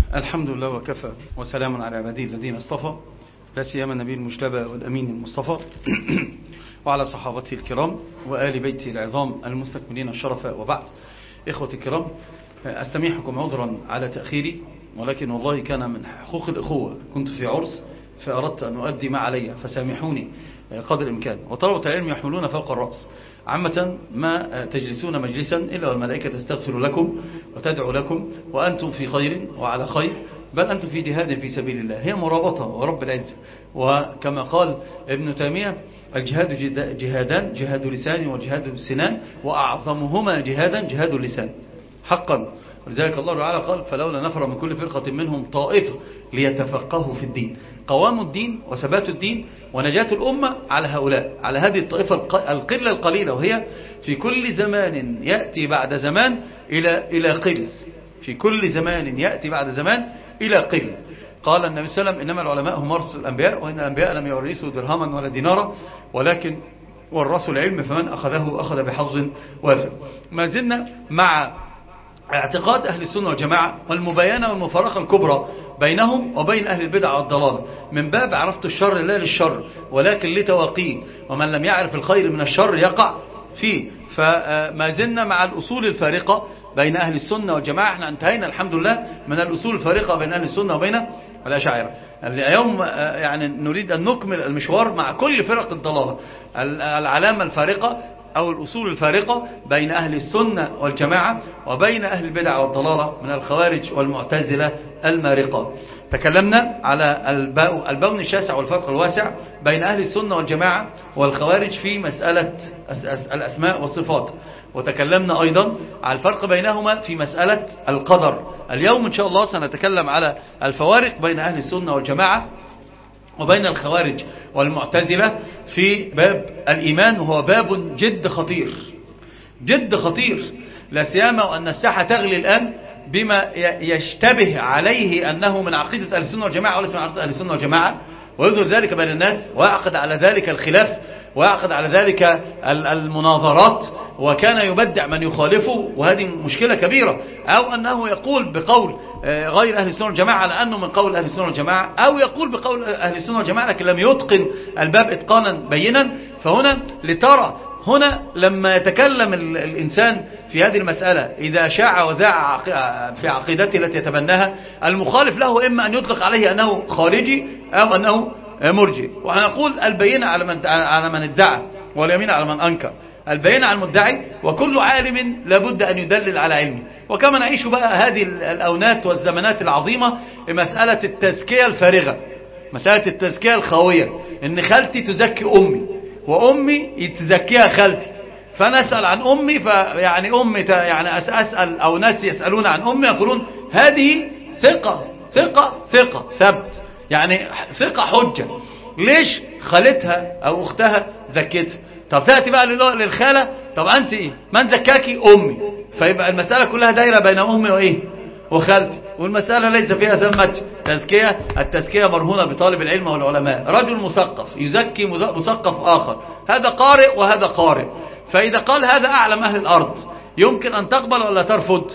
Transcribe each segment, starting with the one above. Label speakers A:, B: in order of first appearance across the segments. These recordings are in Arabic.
A: الحمد لله وكفى وسلام على عباده الذين اصطفى، لا سيما النبي المجتبى والأمين المصطفى وعلى صحابته الكرام وآل بيته العظام المستكملين الشرف، وبعد. إخوتي الكرام، أستميحكم عذرا على تأخيري، ولكن والله كان من حقوق الإخوة، كنت في عرس فأردت أن أؤدي ما علي، فسامحوني قدر الإمكان. وطلبة العلم يحملون فوق الرأس. عامة ما تجلسون مجلسا إلا والملائكة تستغفر لكم وتدعو لكم وأنتم في خير وعلى خير، بل أنتم في جهاد في سبيل الله. هي مرابطة ورب العزة. وكما قال ابن تيمية: الجهاد جهادان، جهاد لسان وجهاد السنان، وأعظمهما جهادا جهاد اللسان حقا. ولذلك الله تعالى قال: فلولا نفر من كل فرقة منهم طائفة ليتفقهوا في الدين. قوام الدين وثبات الدين ونجاة الأمة على هؤلاء، على هذه الطائفة القلة القليلة، وهي في كل زمان يأتي بعد زمان إلى قل، في كل زمان يأتي بعد زمان إلى قل. قال النبي صلى الله عليه وسلم: إنما العلماء هم ورثة الأنبياء، وإن الأنبياء لم يورثوا درهما ولا دينارا، ولكن ورثوا العلم، فمن أخذه أخذ بحظ وافر. ما زلنا مع اعتقاد أهل السنة والجماعة والمباينة والمفارقة الكبرى بينهم وبين أهل البدع والضلالة، من باب عرفت الشر لا للشر ولكن لتواقيه، ومن لم يعرف الخير من الشر يقع فيه. فما زلنا مع الأصول الفارقة بين أهل السنة والجماعة. احنا انتهينا الحمد لله من الأصول الفارقة بين أهل السنة وبين الأشاعرة. اليوم يعني نريد أن نكمل المشوار مع كل فرق الضلالة، العلامة الفارقة أو الأصول الفارقة بين أهل السنة والجماعة وبين أهل البدع والضلالة من الخوارج والمعتزلة المارقة. تكلمنا على البون الشاسع والفرق الواسع بين أهل السنة والجماعة والخوارج في مسألة الأسماء والصفات، وتكلمنا أيضا على الفرق بينهما في مسألة القدر. اليوم إن شاء الله سنتكلم على الفوارق بين أهل السنة والجماعة وبين الخوارج والمعتزلة في باب الإيمان، وهو باب جد خطير جد خطير، لا سيما وأن الساحة تغلي الآن بما يشتبه عليه أنه من عقيدة أهل السنة والجماعة وليس من عقيدة أهل السنة والجماعة، ويظهر ذلك بين الناس، ويعقد على ذلك الخلاف، ويعقد على ذلك المناظرات، وكان يبدع من يخالفه، وهذه مشكلة كبيرة. أو أنه يقول بقول غير أهل السنة والجماعة على أنه من قول أهل السنة والجماعة، أو يقول بقول أهل السنة والجماعة لكن لم يتقن الباب إتقانا بينا. فهنا لترى هنا لما يتكلم الإنسان في هذه المسألة، إذا شاع وذاع في عقيدته التي يتبناها، المخالف له إما أن يطلق عليه أنه خارجي أو أنه مرجئ. وهنقول البينة على من ادعى واليمين على من أنكر. البينة على المدعي، وكل عالم لابد أن يدلل على علمه. وكما نعيش بقى هذه الأونات والزمانات العظيمة مسألة التزكية الفارغة، مسألة التزكية الخاوية، إن خالتي تزكي أمي وأمي تزكيها خالتي، فنسأل عن أمي، فيعني أمي يعني أسأل، أو ناس يسألون عن أمي يقولون هذه ثقة ثقة ثقة ثبت، يعني ثقة حجة. ليش؟ خالتها أو أختها زكتها. طب تأتي بقى للخالة، طب أنت إيه؟ من زكاكي؟ أمي. فيبقى المسألة كلها دايرة بين أمي وإيه؟ وخالتي، والمسألة ليس فيها ذمة تزكية. التزكية مرهونة بطالب العلم والعلماء. رجل مثقف يزكي مثقف آخر، هذا قارئ وهذا قارئ، فإذا قال هذا أعلم أهل الأرض يمكن أن تقبل ولا ترفض؟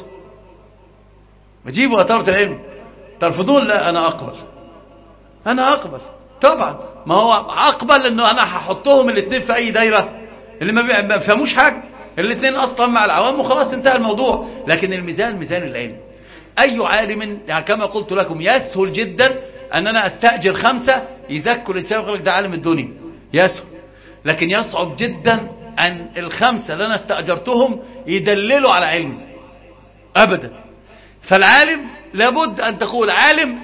A: مجيبوا طلبة العلم، ترفضون؟ لا، أنا أقبل، أنا أقبل طبعا. ما هو أقبل أنه أنا هحطهم الاثنين في أي دايرة، اللي ما بيفهموش حاجة، الاثنين أصلا مع العوام وخلاص انتهى الموضوع. لكن الميزان ميزان العلم. أي عالم، يعني كما قلت لكم، يسهل جدا أن أنا أستأجر 5 يزكوا الإنسان ويقول لك ده عالم الدنيا، يسهل. لكن يصعب جدا أن ال5 اللي أنا استأجرتهم يدللوا على علمي أبدا. فالعالم لابد أن تقول عالم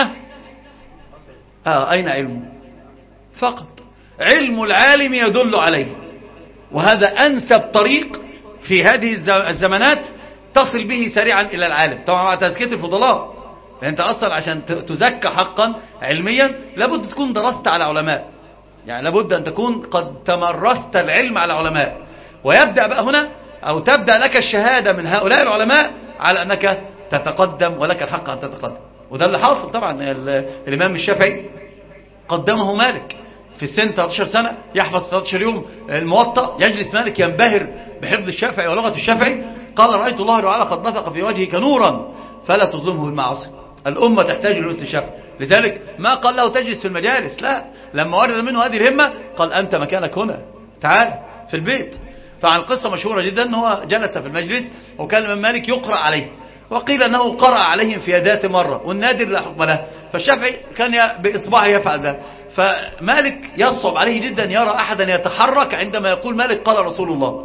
A: أين علمه؟ فقط علم العالم يدل عليه، وهذا أنسب طريق في هذه الزمانات تصل به سريعا إلى العالم. طبعا مع تزكية الفضلاء، أنت أصلا عشان تزكى حقا علميا لابد تكون درست على علماء، يعني لابد أن تكون قد تمرست العلم على علماء، ويبدأ بقى هنا أو تبدأ لك الشهادة من هؤلاء العلماء على أنك تتقدم ولك الحق أن تتقدم. وده اللي حاصل. طبعا الإمام الشافعي قدمه مالك في السن 13 سنة يحفظ 13 يوم الموطأ، يجلس مالك ينبهر بحفظ الشافعي ولغة الشافعي. قال: رأيت الله تعالى قد بثق في وجهك نورا فلا تظلمه بالمعاصي. الأمة تحتاج لحسن الشفا. لذلك ما قال له تجلس في المجالس، لا، لما ورد منه هذه الهمة قال أنت مكانك هنا، تعال في البيت. طبعا القصة مشهورة جدا أنه هو جلس في المجلس وكان الإمام مالك يقرأ عليه، وقيل أنه قرأ عليهم في ذات مرة، والنادر لا حكم له، فالشافعي كان بإصبعه يفعل ده، فمالك يصعب عليه جدا يرى أحدا يتحرك عندما يقول مالك قال رسول الله.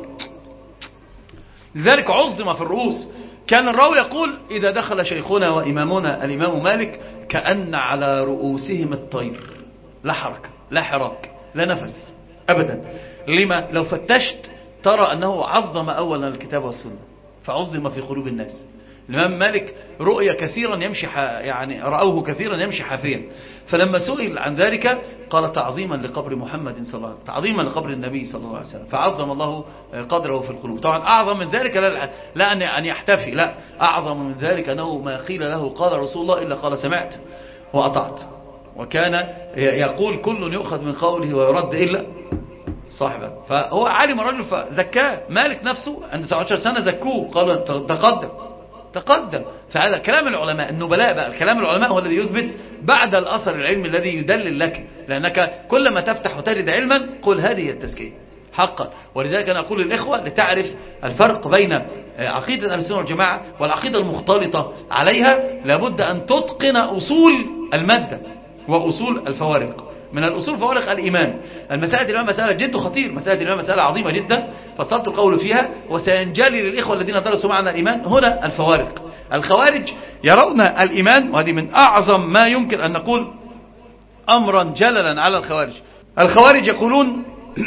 A: لذلك عظم في الرؤوس. كان الراوي يقول إذا دخل شيخنا وإمامنا الإمام مالك كأن على رؤوسهم الطير، لا حركة لا حراك لا نفس أبدا. لما؟ لو فتشت ترى أنه عظم أولا الكتاب والسنة، فعظم في قلوب الناس. الإمام مالك رؤية كثيرا يمشي يعني رأوه كثيرا يمشي حافيا، فلما سئل عن ذلك قال تعظيما لقبر محمد صلى الله عليه وسلم، تعظيما لقبر النبي صلى الله عليه وسلم، فعظم الله قدره في القلوب. طبعا أعظم من ذلك لا أن يحتفي، لا، أعظم من ذلك أنه ما قيل له قال رسول الله إلا قال سمعت وأطعت، وكان يقول كل يؤخذ من قوله ويرد إلا صاحبه. فهو عالم الرجل فزكاه. مالك نفسه عند 17 سنة زكوه، قالوا تقدم. فهذا كلام العلماء النبلاء بقى، الكلام العلماء هو الذي يثبت بعد الأثر العلمي الذي يدلل لك، لأنك كلما تفتح وتجد علما قل هذه التزكية حقا. ولذلك أنا أقول للإخوة لتعرف الفرق بين عقيدة أهل السنة والجماعة والعقيدة المختلطة عليها، لابد أن تتقن أصول المادة وأصول الفوارق. من الأصول الفوارق الإيمان. المسائل الإيمان مسألة جد خطير، مسائل الإيمان مسألة عظيمة جدا، فصلت القول فيها، وسينجلي للإخوة الذين درسوا معنا الإيمان هنا الفوارق. الخوارج يرون الإيمان، وهذه من أعظم ما يمكن أن نقول أمرا جللا على الخوارج. الخوارج يقولون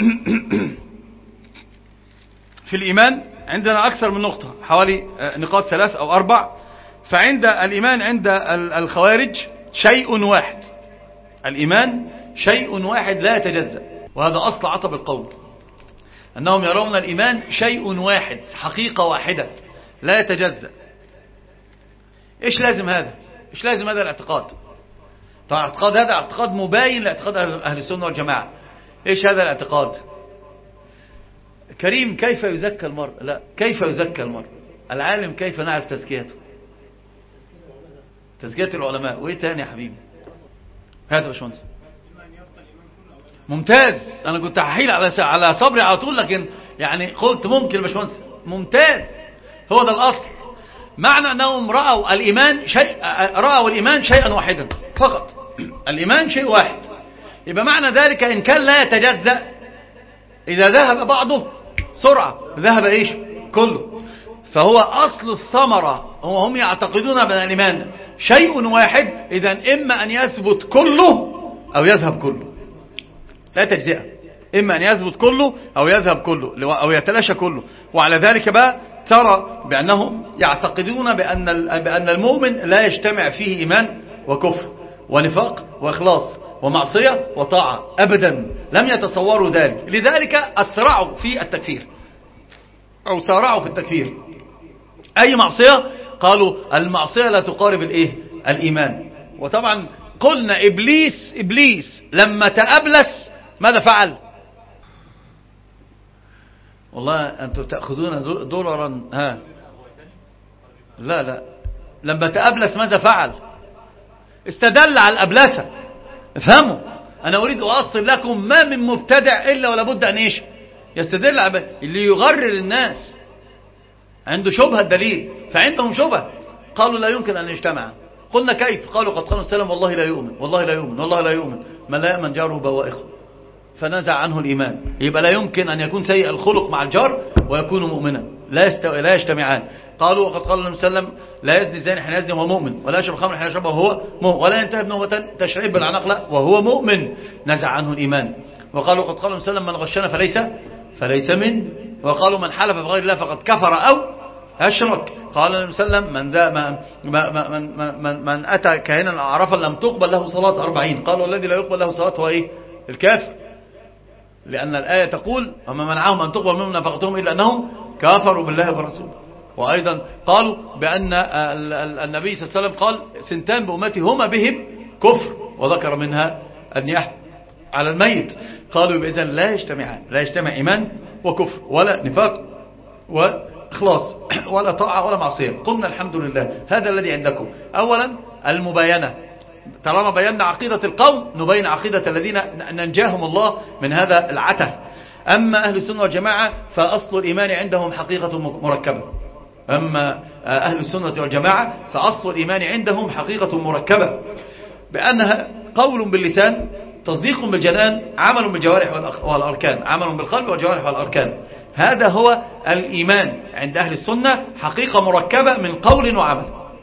A: في الإيمان عندنا أكثر من نقطة، حوالي نقاط 3 أو 4. فعند الإيمان عند الخوارج شيء واحد، الإيمان شيء واحد لا يتجزأ، وهذا أصل عطب القول، أنهم يرون الإيمان شيء واحد، حقيقة واحدة لا يتجزأ. إيش لازم هذا؟ إيش لازم هذا الاعتقاد؟ طبعا الاعتقاد هذا اعتقاد مباين لاعتقاد أهل السنة والجماعة. إيش هذا الاعتقاد؟ كريم كيف يزكى المرء؟ لا، كيف يزكى المرء؟ العالم كيف نعرف تزكيته؟ تزكية العلماء. وإيه تاني يا حبيبي؟ هات يا باشمهندس. ممتاز. أنا كنت هحيل على صبري على طول، لكن يعني قلت ممكن يا باشمهندس. ممتاز، هو ده الأصل. معنى أنهم رأوا الإيمان شيئا واحدا فقط، الإيمان شيء واحد، يبقى معنى ذلك إن كان لا يتجزأ، إذا ذهب بعضه سرعة ذهب إيش؟ كله. فهو أصل الثمرة، هم يعتقدون بأن الإيمان شيء واحد، إذا إما أن يثبت كله أو يذهب كله، لا تجزئة، إما أن يثبت كله أو يذهب كله أو يتلاشى كله. وعلى ذلك بقى ترى بأنهم يعتقدون بأن المؤمن لا يجتمع فيه إيمان وكفر ونفاق وإخلاص ومعصية وطاعة أبدا، لم يتصوروا ذلك. لذلك أسرعوا في التكفير أو سارعوا في التكفير. أي معصية قالوا المعصية لا تقارب الإيمان. وطبعا قلنا إبليس لما تأبلس ماذا فعل؟ والله أنتم تأخذون دولارا. لا لما تأبلس ماذا فعل؟ استدل على الأبلسة. افهموا، أنا أريد أؤصل لكم ما من مبتدع إلا ولا بد أن إيش؟ يستدل على اللي يغرر الناس عنده شبهة الدليل، فعندهم شبهة قالوا لا يمكن أن يجتمع. قلنا كيف؟ قالوا قد قالوا السلام والله لا يؤمن والله لا يؤمن والله لا يؤمن من لا يأمن جاره بوائقه، فنزع عنه الإيمان. يبقى لا يمكن أن يكون سيء الخلق مع الجار ويكون مؤمنا، لا يجتمعان. قالوا وقد قال النبي صلى الله عليه وسلم لا يزني الزاني حين يزني وهو مؤمن، ولا يشرب الخمر حين يشربها وهو مؤمن، ولا ينتهب نوبة تشرب بالعناق لا وهو مؤمن، نزع عنه الإيمان. وقالوا وقد قال النبي صلى الله عليه وسلم من غشنا فليس من. وقالوا من حلف بغير الله فقد كفر أو أشرك. قال النبي صلى الله عليه وسلم من أتى كاهنا عرفا لم تقبل له صلاة 40. قالوا الذي لا يقبل له صلاة هو الكافر، لأن الآية تقول وما منعهم أن تقبل منهم نفقتهم إلا أنهم كافروا بالله ورسوله. وأيضا قالوا بأن النبي صلى الله عليه وسلم قال سنتان بأمتي هما بهم كفر، وذكر منها النياحة على الميت. قالوا إذن لا يجتمع إيمان وكفر ولا نفاق وإخلاص ولا طاعة ولا معصية. قلنا الحمد لله هذا الذي عندكم. أولا المباينة. طالما بينا عقيدة القوم نبين عقيدة الذين ننجاهم الله من هذا العته. أما أهل السنة والجماعة فأصل الإيمان عندهم حقيقة مركبة. أما أهل السنة والجماعة فأصل الإيمان عندهم حقيقة مركبة، بأنها قول باللسان، تصديق بالجنان، عمل بالجوارح والأركان، عمل بالقلب والجوارح والأركان. هذا هو الإيمان عند أهل السنة، حقيقة مركبة من قول وعمل.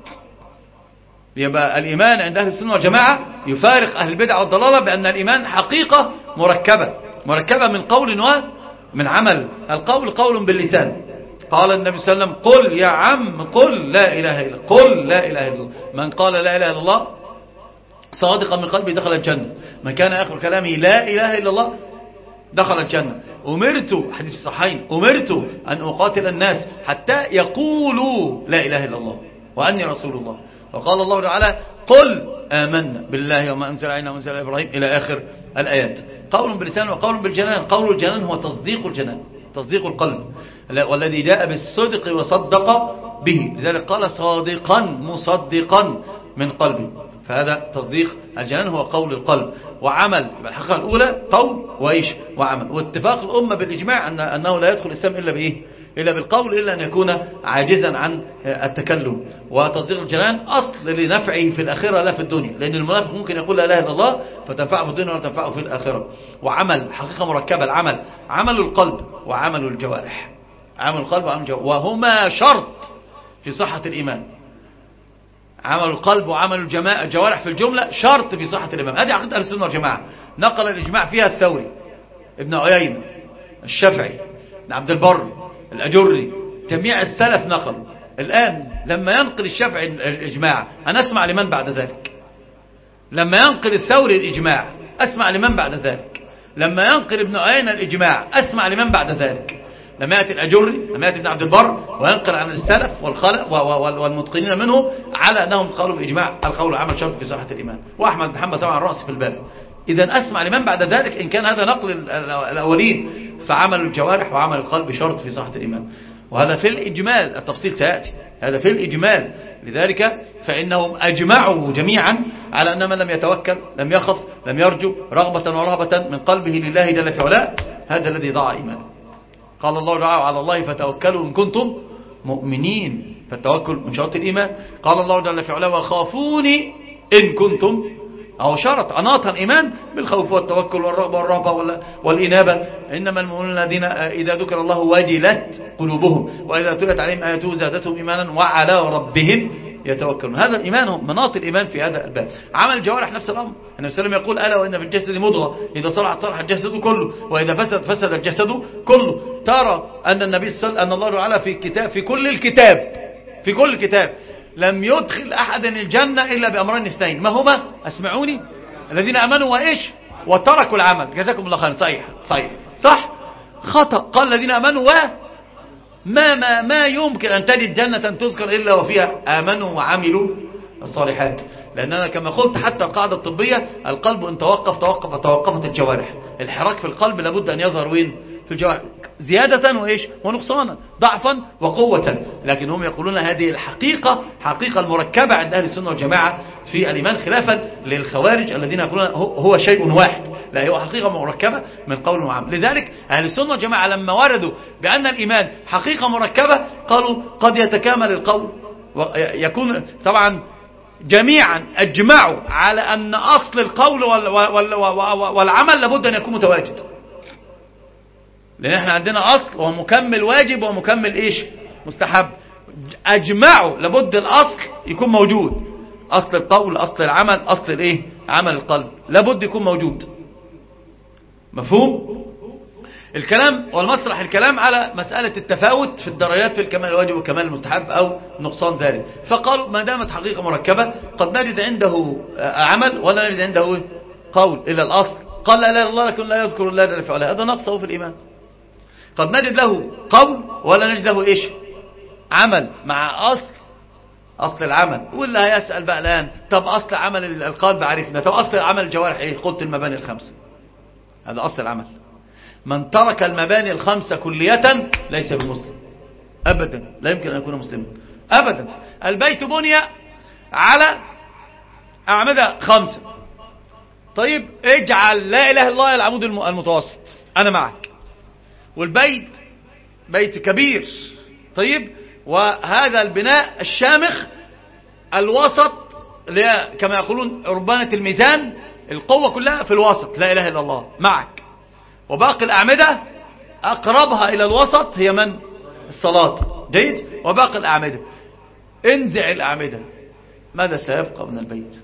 A: يبقى الإيمان عند أهل السنة والجماعة يفارق أهل البدع والضلالة بأن الإيمان حقيقة مركبة من قول ومن عمل. القول قول باللسان. قال النبي صلى الله عليه وسلم: قل يا عم قل لا إله إلا قل لا إله إلا الله. من قال لا إله إلا الله صادقا من قلبه دخل الجنة. من كان آخر كلامه لا إله إلا الله دخل الجنة. أمرت، حديث الصحيحين، أمرت أن أقاتل الناس حتى يقولوا لا إله إلا الله وأني رسول الله. وقال الله تعالى: قل آمنا بالله وما أنزل علينا وأنزل على إبراهيم، إلى آخر الآيات. قول باللسان وقول بالجنان. قول الجنان هو تصديق الجنان، تصديق القلب، والذي جاء بالصدق وصدق به، لذلك قال صادقا مصدقا من قلبه. فهذا تصديق الجنان هو قول القلب وعمل. الحقيقة الأولى قول وإيش وعمل. واتفاق الأمة بالإجماع أنه لا يدخل الإسلام إلا بإيه؟ إلا بالقول، إلا أن يكون عاجزا عن التكلم. وتصديق الجنان أصل لنفعه في الآخرة لا في الدنيا، لأن المنافق ممكن يقول لا إله إلا الله فتنفعه في الدنيا ولا تنفعه في الآخرة. وعمل، حقيقة مركبة، العمل، عمل القلب وعمل الجوارح، عمل القلب وعمل الجوارح، وهما شرط في صحة الإيمان. عمل القلب وعمل الجوارح في الجملة شرط في صحة الإيمان. هذه عقيدة أهل السنة والجماعة، نقل الإجماع فيها الثوري، ابن عيينة، الشافعي، ابن عبد البر، الأجري، جميع السلف نقلوا. الآن لما ينقل الشافعي الإجماع أنا أسمع لمن بعد ذلك. لما ينقل الثوري الإجماع أسمع لمن بعد ذلك. لما ينقل ابن عيينة الإجماع أسمع لمن بعد ذلك. لما يأتي الأجري، لما يأتي ابن عبد البر وينقل عن السلف والخلق والمتقنين منهم على أنهم قالوا بإجماع القول عمل شرط في صحة الإيمان. وأحمد بن حنبل طبعا رأس في الباب. إذا أسمع لمن بعد ذلك إن كان هذا نقل الأولين، فعمل الجوارح وعمل القلب شرط في صحة الإيمان. وهذا في الإجمال، التفصيل سيأتي، هذا في الإجمال. لذلك فإنهم أجمعوا جميعا على أن من لم يتوكل، لم يخف، لم يرجو رغبة ورهبة من قلبه لله جل في علاه، هذا الذي ضاع إيمانه. قال الله تعالى: على الله فتوكلوا إن كنتم مؤمنين. فالتوكل من شرط الإيمان. قال الله جل في علاه: وخافوني إن كنتم، أو شرط أناط الإيمان بالخوف والتوكل والرغبة والرهبة والإنابة. إنما المؤمنون الذين إذا ذكر الله وجلت قلوبهم وإذا تلت عليهم آياته زادتهم إيمانا وعلى ربهم يتوكلون. هذا الإيمان هو مناط الإيمان في هذا الباب. عمل الجوارح نفس الأمر. النبي صلى الله عليه وسلم يقول: ألا وإن في الجسد مضغة إذا صلحت صلح الجسد كله وإذا فسد فسد الجسد كله. ترى أن النبي صلى الله عليه وسلم، أن الله تعالى في كتاب، في كل الكتاب لم يدخل أحدا الجنة إلا بأمرين اثنين. ما هما؟ أسمعوني، الذين آمنوا وإيش وتركوا العمل. جزاكم الله خيرا. صحيح صح. خطأ. قال الذين آمنوا ما يمكن أن تجد جنة تذكر إلا وفيها آمنوا وعملوا الصالحات. لأننا كما قلت حتى القاعدة الطبية، القلب إن توقفت الجوارح. الحراك في القلب لابد أن يظهر وين؟ في الجوارح، زيادة وإيش ونقصانا، ضعفا وقوة. لكن هم يقولون هذه الحقيقة، حقيقة المركبة عند أهل السنة والجماعة في الإيمان، خلافا للخوارج الذين يقولون هو شيء واحد. لا، هو حقيقة مركبة من قول وعمل. لذلك أهل السنة والجماعة لما وردوا بأن الإيمان حقيقة مركبة قالوا قد يتكامل القول ويكون، طبعا جميعا أجمعوا على أن أصل القول والعمل لابد أن يكون متواجد. لأن احنا عندنا أصل ومكمل واجب ومكمل إيش مستحب. أجمعوا لابد الأصل يكون موجود، أصل القول، أصل العمل، أصل الإيه؟ عمل القلب لابد يكون موجود. مفهوم؟ الكلام والمسرح الكلام على مسألة التفاوت في الدرجات في الكمال الواجب والكمال المستحب أو نقصان ذلك. فقالوا ما دامت حقيقة مركبة قد نجد عنده عمل ولا نجد عنده قول إلا الأصل. قال لا إله إلا الله لكن لا يذكر الله جل في علاه، هذا نقصه في الإيمان. قد نجد له قول ولا نجد له إيش؟ عمل مع أصل العمل. واللي هيسأل بقى الآن طب أصل عمل القلب عرفنا، طب أصل عمل الجوارح إيه؟ قلت المباني الخمسة، هذا أصل العمل. من ترك المباني الخمسة كلية ليس بمسلم أبدا، لا يمكن أن يكون مسلما أبدا. البيت بني على أعمدة 5. طيب اجعل لا إله إلا الله العمود المتوسط، أنا معك. والبيت بيت كبير، طيب، وهذا البناء الشامخ الوسط كما يقولون ربانة الميزان، القوة كلها في الوسط، لا إله إلا الله معك. وباقي الأعمدة أقربها إلى الوسط هي من؟ الصلاة، جيد. وباقي الأعمدة انزع الأعمدة، ماذا سيبقى من البيت؟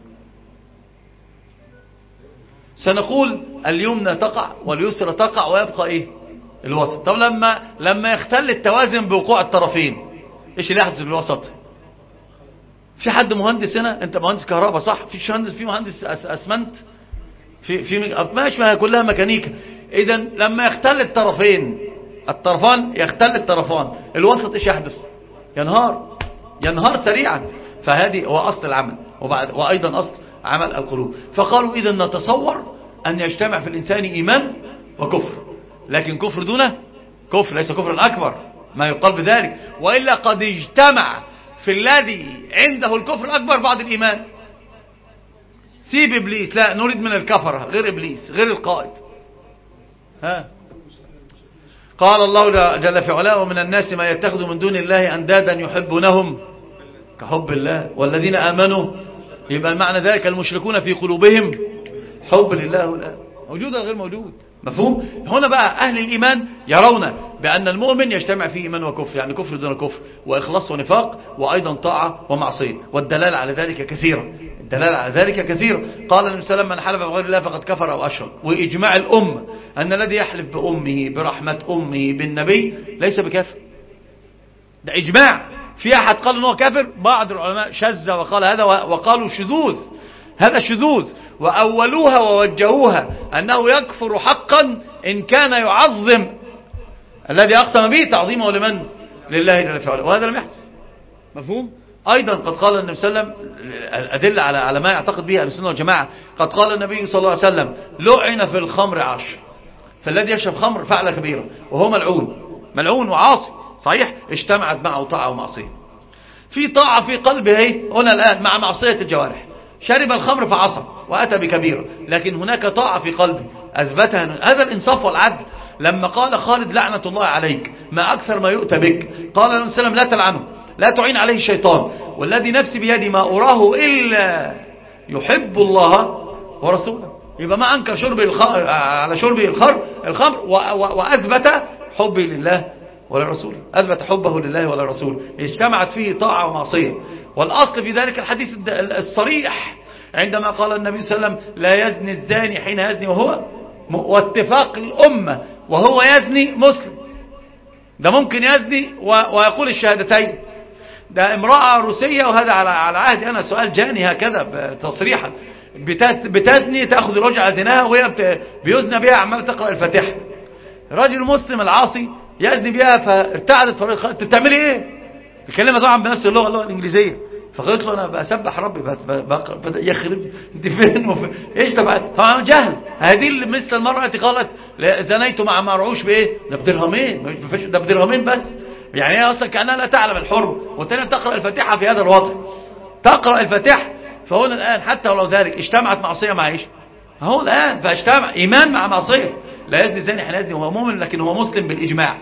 A: سنقول اليمنى تقع واليسرى تقع ويبقى ايه؟ الوسط. طب لما يختل التوازن بوقوع الطرفين، ايش اللي يحدث في الوسط؟ في حد مهندس هنا؟ انت مهندس كهرباء صح؟ في مهندس اسمنت، في ماشي، كلها ميكانيكا. اذا لما يختل الطرفان يختل الطرفان، الوسط ايش يحدث؟ ينهار سريعا. فهذه هو اصل العمل، وايضا اصل عمل القلوب. فقالوا اذا نتصور ان يجتمع في الانسان ايمان وكفر، لكن كفر دون كفر، ليس كفرا اكبر ما يقال بذلك، والا قد اجتمع في الذي عنده الكفر الاكبر بعض الايمان. سيب ابليس، لا نريد من الكفره غير ابليس، غير القائد. قال الله جل في علاه: ومن الناس ما يتخذ من دون الله اندادا يحبونهم كحب الله والذين امنوا. يبقى المعنى ذلك المشركون في قلوبهم حب لله، موجود ولا غير موجود؟ مفهوم؟ هنا بقى أهل الإيمان يرون بأن المؤمن يجتمع فيه إيمان وكفر، يعني كفر دون كفر، وإخلاص ونفاق، وأيضا طاعة ومعصية. والدلالة على ذلك كثيرة، قال النبي صلى الله عليه وسلم: من حلف بغير الله فقد كفر أو أشرك. وإجماع الأمة أن الذي يحلف بأمه، برحمة أمه، بالنبي ليس بكافر. ده إجماع. في أحد قال أنه كافر؟ بعض العلماء شذ وقال هذا، وقالوا شذوذ، هذا شذوذ، وأولوها ووجهوها أنه يكفر حقا إن كان يعظم الذي أقسم به تعظيمه لمن؟ لله جل وعلا، وهذا لم يحدث. مفهوم؟ أيضا قد قال النبي صلى الله عليه وسلم، الأدلة على ما يعتقد به أهل السنة والجماعة، قد قال النبي صلى الله عليه وسلم: لعن في الخمر 10. فالذي يشرب خمر فعل كبيرة وهو ملعون وعاصي، صحيح؟ اجتمعت معه طاعة ومعصية. في طاعة في قلبه هنا الآن مع معصية الجوارح، شرب الخمر فعصى وأتى بكبيرة، لكن هناك طاعة في قلبه أثبتها. هذا الإنصاف والعدل. لما قال خالد: لعنة الله عليك، ما أكثر ما يؤتى بك، قال النبي صلى الله عليه وسلم: لا تلعنه، لا تعين عليه الشيطان، والذي نفسي بيدي ما أراه إلا يحب الله ورسوله. يبقى ما أنكر على شربه الخمر وأثبت حبه لله وللرسول، أثبت حبه لله وللرسول، اجتمعت فيه طاعة ومعصية. والأصل في ذلك الحديث الصريح عندما قال النبي صلى الله عليه وسلم: لا يزني الزاني حين يزني واتفاق الأمة وهو يزني مسلم. ده ممكن يزني ويقول الشهادتين. ده امرأة روسية، وهذا على عهدي أنا، سؤال جاني هكذا تصريحا، بتزني، تأخذ الرجعة زناها، وهي بيزنى بها عمال تقرأ الفاتحة. رجل مسلم العاصي يزني بها، فارتعدت، انت بتعملي ايه؟ بيكلمها طبعا بنفس اللغة الإنجليزية. فقلت له: انا بسبح ربي. بدأ يخرب، انت فين ايش طبعا جهل. هذه مثل المرأة التي قالت: زنيت مع مرعوش بايه؟ ده بدرهمين بس. يعني هي اصلا كأنها لا تعلم الحرم، والتانية تقرأ الفاتحة في هذا الوضع، تقرأ الفاتحة. فهنا الآن حتى ولو ذلك اجتمعت معصية مع ايش؟ هو الآن فاجتمع إيمان مع معصية. لا يزني الزاني حين يزني وهو مؤمن، لكن هو مسلم بالإجماع،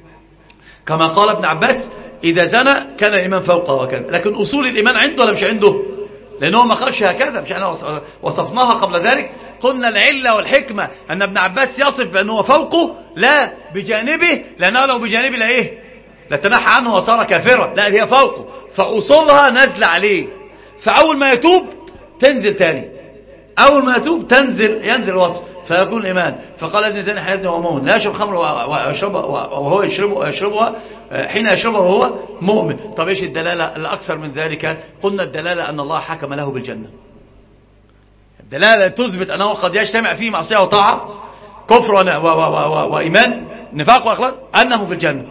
A: كما قال ابن عباس: إذا زنى كان الإيمان فوقه وكذا. لكن أصول الإيمان عنده ولا مش عنده؟ لأنه ما قالش هكذا، مش أنا وصفناها قبل ذلك، قلنا العلة والحكمة أن ابن عباس يصف بأنه فوقه لا بجانبه، لأنه لو بجانبه لا إيه؟ لتنحى عنه وصار كافرا. لا، هي فوقه، فأصولها نزل عليه، فأول ما يتوب تنزل ثاني، أول ما يتوب ينزل الوصف فيكون الإيمان. فقال: يزني الزاني حين يزني وهو مؤمن، لا يشرب خمر وهو يشربها حين يشربها وهو مؤمن. طب ايش الدلالة الأكثر من ذلك؟ قلنا الدلالة أن الله حكم له بالجنة. الدلالة تثبت أنه قد يجتمع فيه معصية وطاعة، كفر وإيمان، نفاق وإخلاص، أنه في الجنة.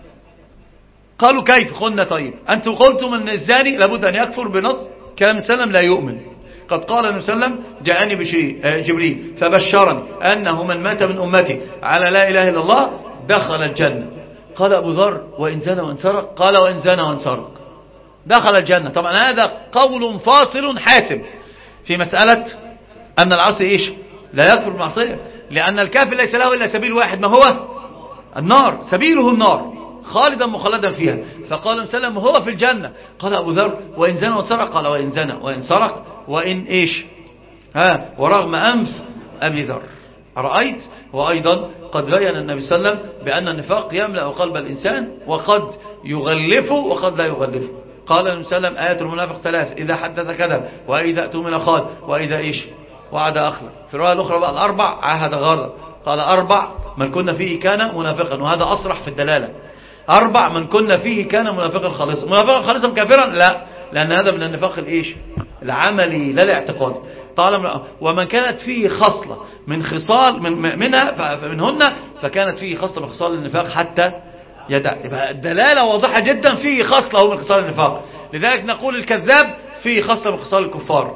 A: قالوا: كيف؟ قلنا: طيب أنتم قلتم أن الزاني لابد أن يكفر بنص كلام السلام لا يؤمن. قد قال النبي صلى الله عليه وسلم: جاءني جبريل فبشرني أنه من مات من أمتي على لا إله إلا الله دخل الجنة. قال أبو ذر: وإن زنى وإن سرق؟ قال: وإن زنى وإن سرق دخل الجنة. طبعا هذا قول فاصل حاسم في مسألة أن العاصي إيش لا يكفر بالمعصية، لأن الكافر ليس له إلا سبيل واحد، ما هو النار، سبيله النار خالدا مخلدا فيها. فقال النبي صلى الله عليه وسلم هو في الجنة. قال أبو ذر وإن زنى وسرق؟ قال وإن زنى وإن سرق وإن إيش ورغم أنف أبي ذر. أرأيت؟ وأيضا قد بين النبي صلى الله عليه وسلم بأن النفاق يملأ قلب الإنسان وقد يغلفه وقد لا يغلفه. قال النبي صلى الله عليه وسلم آيات المنافق 3: إذا حدث كذب، وإذا اؤتمن خان، وإذا إيش وعد أخلف. في الرواية الأخرى بقى 4: عاهد غدر. قال 4: من كنا فيه كان منافقا، وهذا أصرح في الدلالة. 4: من كنا فيه كان منافقا خالصا. منافقا خالصا كافرا؟ لا، لأن هذا من النفاق الإيش العملي لا الاعتقادي. طالما ومن كانت فيه خصلة من خصال منهن فكانت فيه خصلة من خصال النفاق حتى يدع. يبقى الدلالة واضحة جدا، فيه خصلة هو من خصال النفاق. لذلك نقول الكذاب فيه خصلة من خصال الكفار.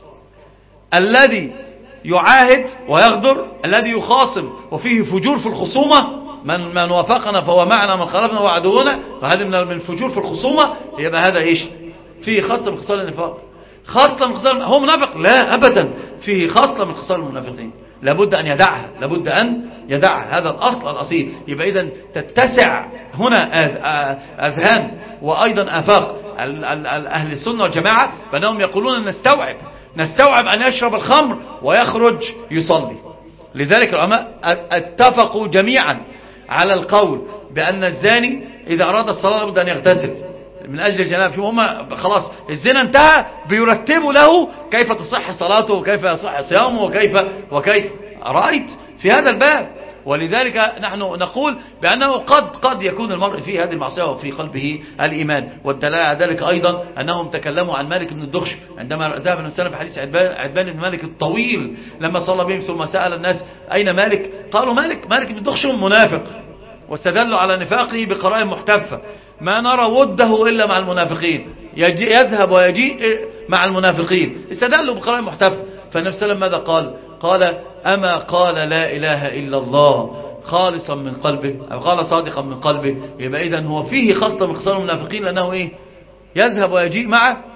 A: الذي يعاهد ويغدر، الذي يخاصم وفيه فجور في الخصومة، من وافقنا فهو معنا، من خالفنا هو عدونا، وهذا من الفجور في الخصومة. يبقى هذا ايش فيه خصلة من خصال النفاق. خصلة من خصال هو منافق؟ لا ابدا، فيه خصلة من خصال المنافقين، لابد ان يدعها، لابد ان يدعها. هذا الاصل الاصيل. يبقى اذا تتسع هنا اذهان وايضا افاق اهل السنة والجماعة بانهم يقولون نستوعب ان يشرب الخمر ويخرج يصلي. لذلك العلماء اتفقوا جميعا على القول بأن الزاني إذا أراد الصلاة لابد أن يغتسل من أجل الجنابة. هم خلاص الزنا انتهى، بيرتبوا له كيف تصح صلاته وكيف يصح صيامه وكيف رأيت في هذا الباب. ولذلك نحن نقول بأنه قد يكون المرء في هذه المعصية وفي قلبه الإيمان. والدلالة على ذلك أيضا أنهم تكلموا عن مالك بن الدخش عندما ذهب النبي صلى الله عليه وسلم بحديث عتبان بن مالك الطويل لما صلى بهم ثم سأل الناس أين مالك؟ قالوا مالك بن الدخش منافق، واستدلوا على نفاقه بقرائن محتفة. ما نرى وده إلا مع المنافقين، يذهب ويجيء مع المنافقين، استدلوا بقرائن محتفة. فالنبي صلى الله عليه وسلم ماذا قال أما قال لا إله إلا الله خالصا من قلبه أو قال صادقا من قلبه؟ يبقى إذن هو فيه خصلة من خصال المنافقين، لأنه إيه يذهب ويجيء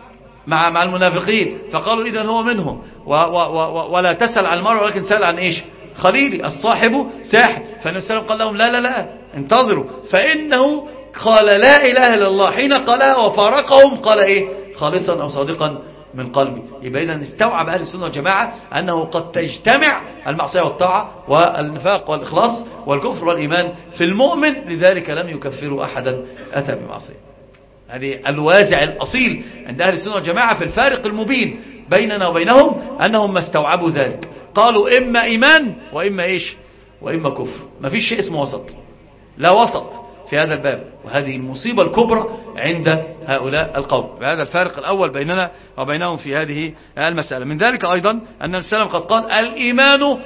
A: مع المنافقين. فقالوا إذن هو منهم. ولا تسأل عن المرء ولكن سأل عن إيش خليلي الصاحب ساحب. فالنبي صلى الله عليه وسلم قال لهم لا انتظروا، فإنه قال لا إله إلا الله حين قالها وفارقهم قال إيه خالصا أو صادقا من قلبي. يبقى إذن استوعب أهل السنة والجماعة أنه قد تجتمع المعصية والطاعة والنفاق والإخلاص والكفر والإيمان في المؤمن، لذلك لم يكفروا أحدا أتى بمعصية. هذه الوازع الأصيل عند أهل السنة والجماعة في الفارق المبين بيننا وبينهم، أنهم ما استوعبوا ذلك. قالوا إما إيمان وإما إيش وإما كفر، ما فيش شيء اسمه وسط، لا وسط في هذا الباب. وهذه المصيبة الكبرى عند هؤلاء القوم. هذا الفارق الأول بيننا وبينهم في هذه المسألة. من ذلك أيضا أن النبي صلى الله عليه وسلم قد قال الإيمان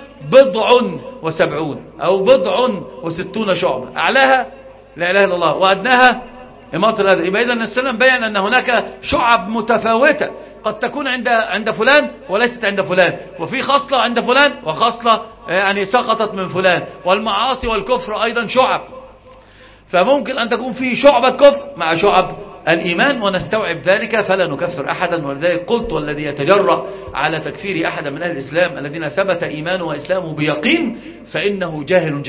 A: 70 أو 60 شعبة، أعلاها لا إله إلا الله وأدناها إماطة الأذى. يبقى إذن النبي صلى الله عليه وسلم بيّن أن هناك شعب متفاوتة قد تكون عند فلان وليست عند فلان، وفي خصلة عند فلان وخصلة يعني سقطت من فلان. والمعاصي والكفر أيضا شعب، فممكن أن تكون فيه شعبة كفر مع شعب الإيمان، ونستوعب ذلك فلا نكفر أحدا. ولذلك قلت والذي يتجرأ على تكفير أحدا من أهل الإسلام الذين ثبت إيمانه وإسلامه بيقين فإنه جاهل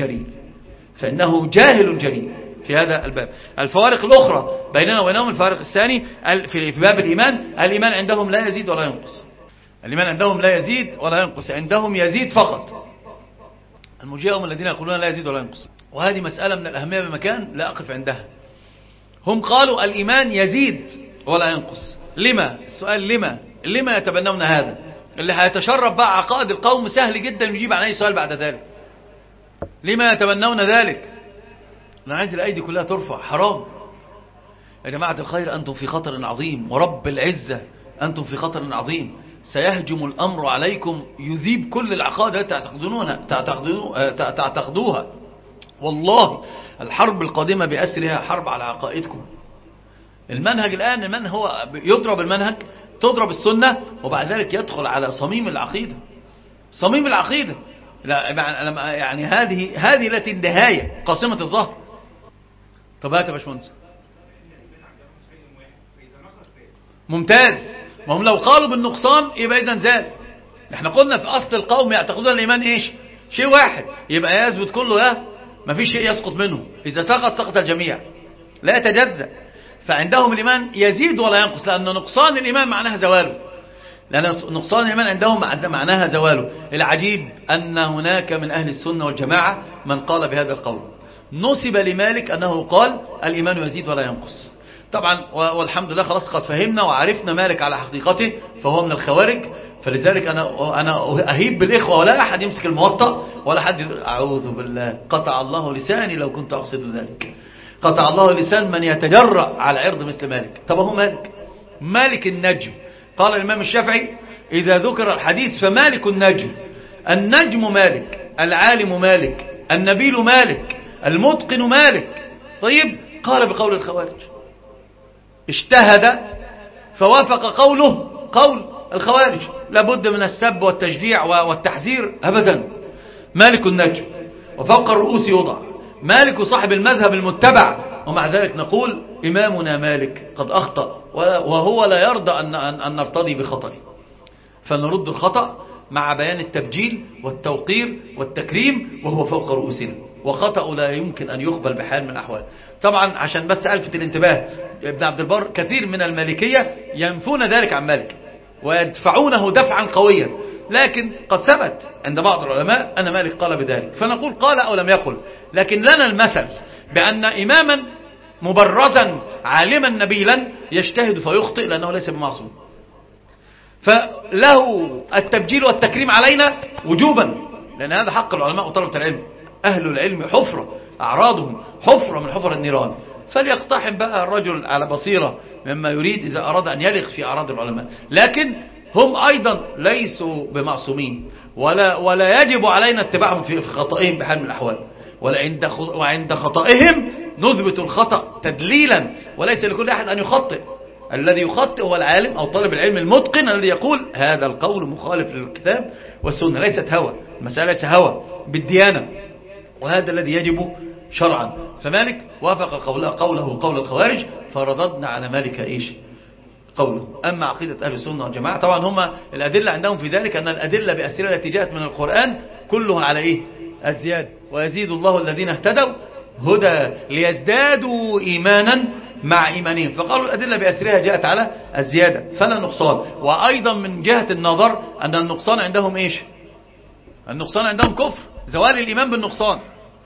A: جريء في هذا الباب. الفوارق الأخرى بيننا وبينهم، الفارق الثاني في باب الإيمان عندهم لا يزيد ولا ينقص. الإيمان عندهم لا يزيد ولا ينقص، عندهم يزيد فقط. المرجئة هم الذين يقولون لا يزيد ولا ينقص، وهذه مسألة من الأهمية بمكان لا أقف عندها. هم قالوا الإيمان يزيد ولا ينقص. لما؟ السؤال لما يتبنون هذا؟ اللي هيتشرب بقى عقائد القوم سهل جدا يجيب عن أي سؤال بعد ذلك. لما يتبنون ذلك؟ أنا عايز الأيدي كلها ترفع. حرام يا جماعة الخير، أنتم في خطر عظيم، ورب العزة أنتم في خطر عظيم. سيهجم الأمر عليكم، يذيب كل العقائد التي تعتقدوها. والله الحرب القادمة بأسرها حرب على عقائدكم. المنهج الآن هو يضرب المنهج، تضرب السنة، وبعد ذلك يدخل على صميم العقيدة. لا يعني هذه التي النهاية قاسمة الظهر. طب هات يا باشمهندس. ممتاز. ما هم لو قالوا بالنقصان يبقى إذن زاد. احنا قلنا في أصل القوم يعتقدون الإيمان إيش؟ شيء واحد، يبقى يثبت كله، ما في شيء يسقط منه، إذا سقط الجميع، لا يتجزأ. فعندهم الإيمان يزيد ولا ينقص، لأن نقصان الإيمان معناها زواله، لأن نقصان الإيمان عندهم معناها زواله. العجيب أن هناك من أهل السنة والجماعة من قال بهذا القول، نسب لمالك أنه قال الإيمان يزيد ولا ينقص. طبعا والحمد لله خلاص قد فهمنا وعرفنا مالك على حقيقته، فهو من الخوارج. فلذلك أنا أهيب بالإخوة، ولا أحد يمسك الموطأ ولا حد أعوذ بالله، قطع الله لساني لو كنت أقصد ذلك، قطع الله لسان من يتجرأ على عرض مثل مالك. طب هو مالك النجم، قال الإمام الشافعي إذا ذكر الحديث فمالك النجم. النجم مالك، العالم مالك، النبيل مالك، المتقن مالك. طيب قال بقول الخوارج، اجتهد فوافق قوله قول الخوارج، لابد من السب والتشجيع والتحذير أبدا. مالك النجم وفوق الرؤوس يوضع، مالك صاحب المذهب المتبع، ومع ذلك نقول إمامنا مالك قد أخطأ، وهو لا يرضى أن نرتضي بخطأه، فنرد الخطأ مع بيان التبجيل والتوقير والتكريم، وهو فوق رؤوسنا، وخطأ لا يمكن أن يقبل بحال من الأحوال. طبعا عشان بس ألفت الانتباه، ابن عبد البر كثير من المالكية ينفون ذلك عن مالك ويدفعونه دفعا قويا، لكن قد ثبت عند بعض العلماء أن مالك قال بذلك، فنقول قال أو لم يقل، لكن لنا المثل بأن إماما مبرزا عالما نبيلا يجتهد فيخطئ لأنه ليس بمعصوم، فله التبجيل والتكريم علينا وجوبا، لأن هذا حق العلماء وطلبة العلم. أهل العلم حفرة، أعراضهم حفرة من حفر النيران، فليقتحم بقى الرجل على بصيرة مما يريد إذا أراد أن يلغ في أعراض العلماء، لكن هم أيضا ليسوا بمعصومين، ولا يجب علينا اتباعهم في خطئهم بحال من الأحوال، وعند خطئهم نثبت الخطأ تدليلا، وليس لكل أحد أن يخطئ. الذي يخطئ هو العالم أو طالب العلم المتقن الذي يقول هذا القول مخالف للكتاب والسنة، ليست هوى، المسألة ليس هوى بالديانة، وهذا الذي يجب شرعا. فمالك وافق قوله قول الخوارج، فرددنا على مالك إيش قوله. أما عقيدة أهل السنة والجماعة طبعا هم الأدلة عندهم في ذلك أن الأدلة بأسئلة التي جاءت من القرآن كلها على إيه؟ الزيادة، ويزيد الله الذين اهتدوا هدى ليزدادوا إيمانا مع إيمانهم، فقالوا الأدلة بأسرها جاءت على الزيادة فلا نقصان. وأيضا من جهة النظر أن النقصان عندهم إيش؟ النقصان عندهم كفر، زوال الإيمان بالنقصان.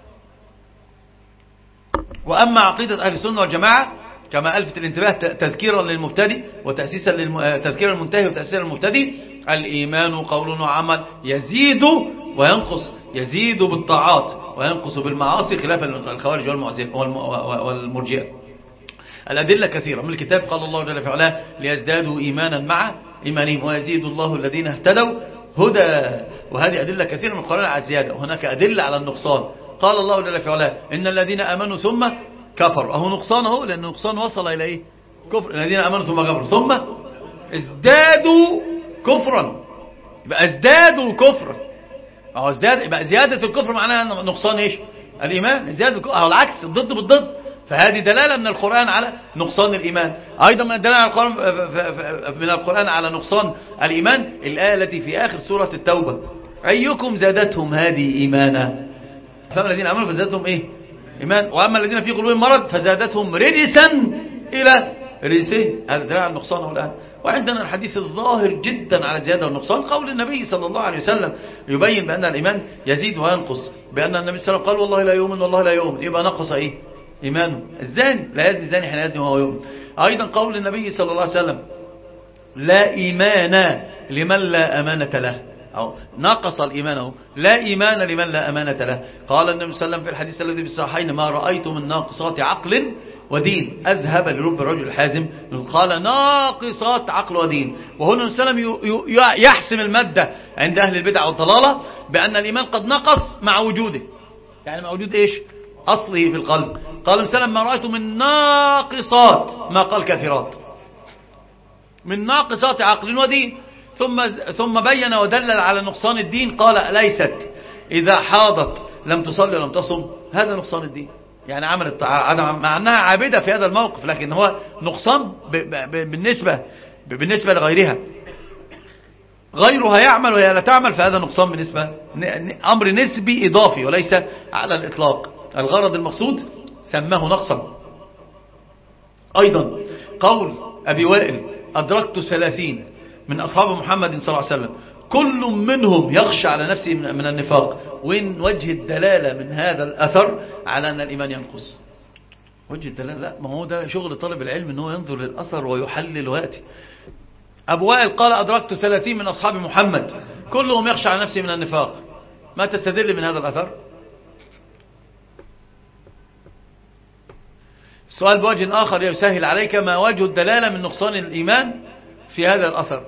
A: وأما عقيدة أهل السنة والجماعة كما ألفت الانتباه تذكيرا للمبتدئ وتأسيسا تذكيرا للمنتهي وتأسيسا للمبتدئ، الإيمان قول وعمل يزيد وينقص، يزيد بالطاعات وينقص بالمعاصي، خلافا للخوارج والمرجئة. الأدلة كثيرة من الكتاب، قال الله جل في علاه ليزدادوا إيمانا مع إيمانهم ويزيد الله الذين اهتدوا هدى، وهذه أدلة كثيرة من القرآن على الزيادة. وهناك أدلة على النقصان، قال الله جل في علاه إن الذين آمنوا ثم كفروا، أهو نقصانه لأن النقصان وصل إلى إيه؟ كفر. الذين آمنوا ثم كفروا ثم ازدادوا كفرا، يبقى ازدادوا كفرا، أو ازداد، يبقى زيادة الكفر معناها نقصان إيش؟ الإيمان. زيادة الكفر أو العكس، الضد بالضد، فهذه دلالة من القرآن على نقصان الإيمان. أيضا من الدلالة من القرآن على نقصان الإيمان الآية التي في آخر سورة التوبة، أيكم زادتهم هذه إيمانا، فأما الذين آمنوا فزادتهم إيه؟ إيمان، وأما الذين في قلوبهم مرض فزادتهم رجسا إلى رجسه، هذا دلالة على النقصان الآن. وعندنا الحديث الظاهر جدا على الزيادة والنقصان، قول النبي صلى الله عليه وسلم يبين بأن الإيمان يزيد وينقص، بأن النبي صلى الله عليه وسلم قال والله لا يؤمن والله لا يؤمن، يبقى نقص إيه؟ إيمانه. الزاني لا يزني الزاني حين يزني وهو يؤمن. أيضا قول النبي صلى الله عليه وسلم لا إيمان لمن لا أمانة له، أو نقص الإيمان، لا إيمان لمن لا أمانة له. قال النبي صلى الله عليه وسلم في الحديث الذي في الصحيحين ما رأيت من ناقصات عقل ودين أذهب لرب الرجل الحازم، قال ناقصات عقل ودين. وهنا النبي صلى الله عليه وسلم يحسم المادة عند أهل البدع والضلالة بأن الإيمان قد نقص مع وجوده، يعني مع وجود إيش؟ أصله في القلب. قال النبي صلى الله عليه وسلم ما رأيت من ناقصات، ما قال كثيرات، من ناقصات عقل ودين، ثم بين ودلل على نقصان الدين، قال ليست إذا حاضت لم تصلي ولم تصم، هذا نقصان الدين، يعني عملت مع أنها عابدة في هذا الموقف، لكن هو نقصان بالنسبة بالنسبة لغيرها، غيرها يعمل وهي لا تعمل، فهذا نقصان بالنسبة أمر نسبي إضافي وليس على الإطلاق. الغرض المقصود سماه نقصا. أيضا قول أبي وائل: أدركت 30 من أصحاب محمد صلى الله عليه وسلم كل منهم يخشى على نفسه من النفاق. وين وجه الدلالة من هذا الأثر على أن الإيمان ينقص؟ وجه الدلالة لا، ما هو ده شغل طالب العلم، أنه ينظر للأثر ويحلل ويأتي. أبو وائل قال: أدركت 30 من أصحاب محمد كلهم يخشى على نفسه من النفاق. ما تستدل من هذا الأثر؟ السؤال بوجه آخر يسهل عليك: ما وجه الدلالة من نقصان الإيمان في هذا الأثر؟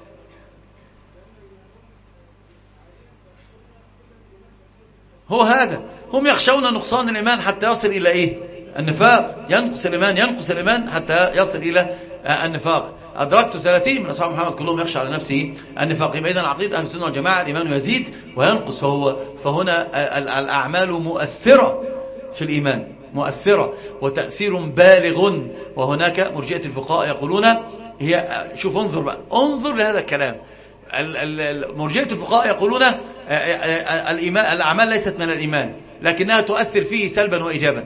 A: هو هذا، هم يخشون نقصان الإيمان حتى يصل إلى إيه؟ النفاق. ينقص الإيمان حتى يصل إلى النفاق. أدركت 30 من أصحاب محمد كلهم يخشى على نفسه النفاق. يبقى إذن عقيدة أهل السنة والجماعة الإيمان يزيد وينقص. فهنا الأعمال مؤثرة في الإيمان، مؤثرة وتأثير بالغ. وهناك مرجئة الفقهاء يقولون هي، شوف انظر بقى، انظر لهذا الكلام. مرجئة الفقهاء يقولون الأعمال ليست من الإيمان لكنها تؤثر فيه سلبا وإيجابا.